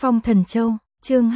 Phong Thần Châu, chương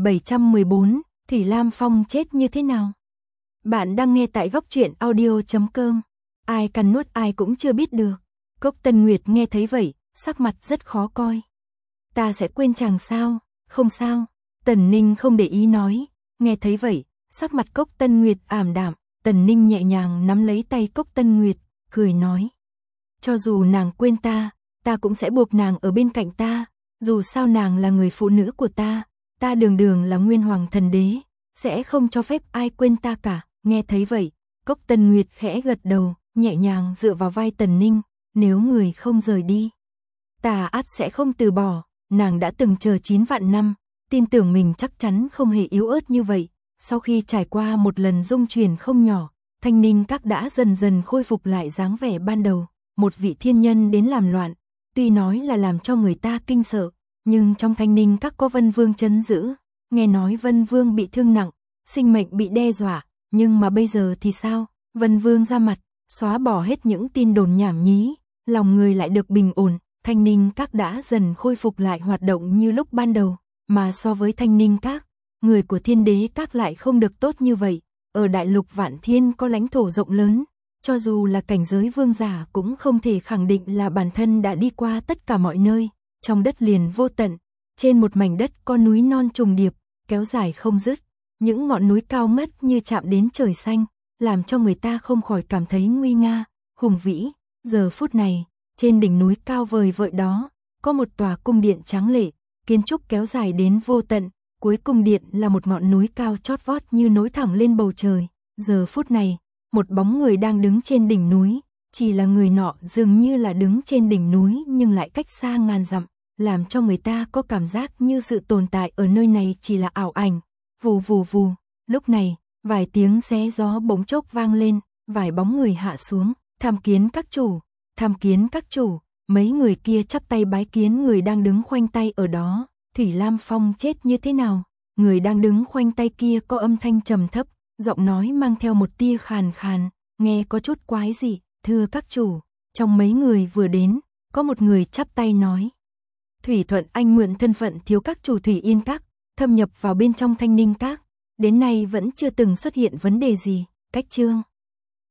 2714, Thủy Lam Phong chết như thế nào? Bạn đang nghe tại góc truyện audio.com. Ai cắn nuốt ai cũng chưa biết được. Cốc Tân Nguyệt nghe thấy vậy, sắc mặt rất khó coi. Ta sẽ quên chàng sao? Không sao. Tần Ninh không để ý nói. Nghe thấy vậy, sắc mặt Cốc Tân Nguyệt ảm đạm. Tần Ninh nhẹ nhàng nắm lấy tay Cốc Tân Nguyệt, cười nói. Cho dù nàng quên ta cũng sẽ buộc nàng ở bên cạnh ta. Dù sao nàng là người phụ nữ của ta đường đường là Nguyên Hoàng Thần Đế, sẽ không cho phép ai quên ta cả. Nghe thấy vậy, Cốc Tân Nguyệt khẽ gật đầu, nhẹ nhàng dựa vào vai Tần Ninh, nếu người không rời đi, ta ắt sẽ không từ bỏ. Nàng đã từng chờ 9 vạn năm, tin tưởng mình chắc chắn không hề yếu ớt như vậy. Sau khi trải qua một lần dung chuyển không nhỏ, Thanh Ninh Các đã dần dần khôi phục lại dáng vẻ ban đầu. Một vị thiên nhân đến làm loạn, tuy nói là làm cho người ta kinh sợ, nhưng trong Thanh Ninh Các có Vân Vương trấn giữ. Nghe nói Vân Vương bị thương nặng, sinh mệnh bị đe dọa, nhưng mà bây giờ thì sao? Vân Vương ra mặt, xóa bỏ hết những tin đồn nhảm nhí, lòng người lại được bình ổn. Thanh Ninh Các đã dần khôi phục lại hoạt động như lúc ban đầu, mà so với Thanh Ninh Các, người của Thiên Đế Các lại không được tốt như vậy. Ở đại lục Vạn Thiên có lãnh thổ rộng lớn, cho dù là cảnh giới vương giả cũng không thể khẳng định là bản thân đã đi qua tất cả mọi nơi. Trong đất liền vô tận, trên một mảnh đất có núi non trùng điệp, kéo dài không dứt, những ngọn núi cao ngất như chạm đến trời xanh, làm cho người ta không khỏi cảm thấy nguy nga, hùng vĩ. Giờ phút này, trên đỉnh núi cao vời vợi đó, có một tòa cung điện tráng lệ, kiến trúc kéo dài đến vô tận, cuối cung điện là một ngọn núi cao chót vót như nối thẳng lên bầu trời. Giờ phút này, một bóng người đang đứng trên đỉnh núi, chỉ là người nọ dường như là đứng trên đỉnh núi nhưng lại cách xa ngàn dặm, làm cho người ta có cảm giác như sự tồn tại ở nơi này chỉ là ảo ảnh. Vù vù vù, lúc này, vài tiếng xé gió bỗng chốc vang lên, vài bóng người hạ xuống. Tham kiến các chủ, tham kiến các chủ. Mấy người kia chắp tay bái kiến người đang đứng khoanh tay ở đó. Thủy Lam Phong chết như thế nào? Người đang đứng khoanh tay kia có âm thanh trầm thấp, giọng nói mang theo một tia khàn khàn, nghe có chút quái dị. Thưa các chủ, trong mấy người vừa đến, có một người chắp tay nói. Thủy Thuận Anh mượn thân phận thiếu các chủ Thủy Yên Các, thâm nhập vào bên trong Thanh Ninh Các, đến nay vẫn chưa từng xuất hiện vấn đề gì. Cách chương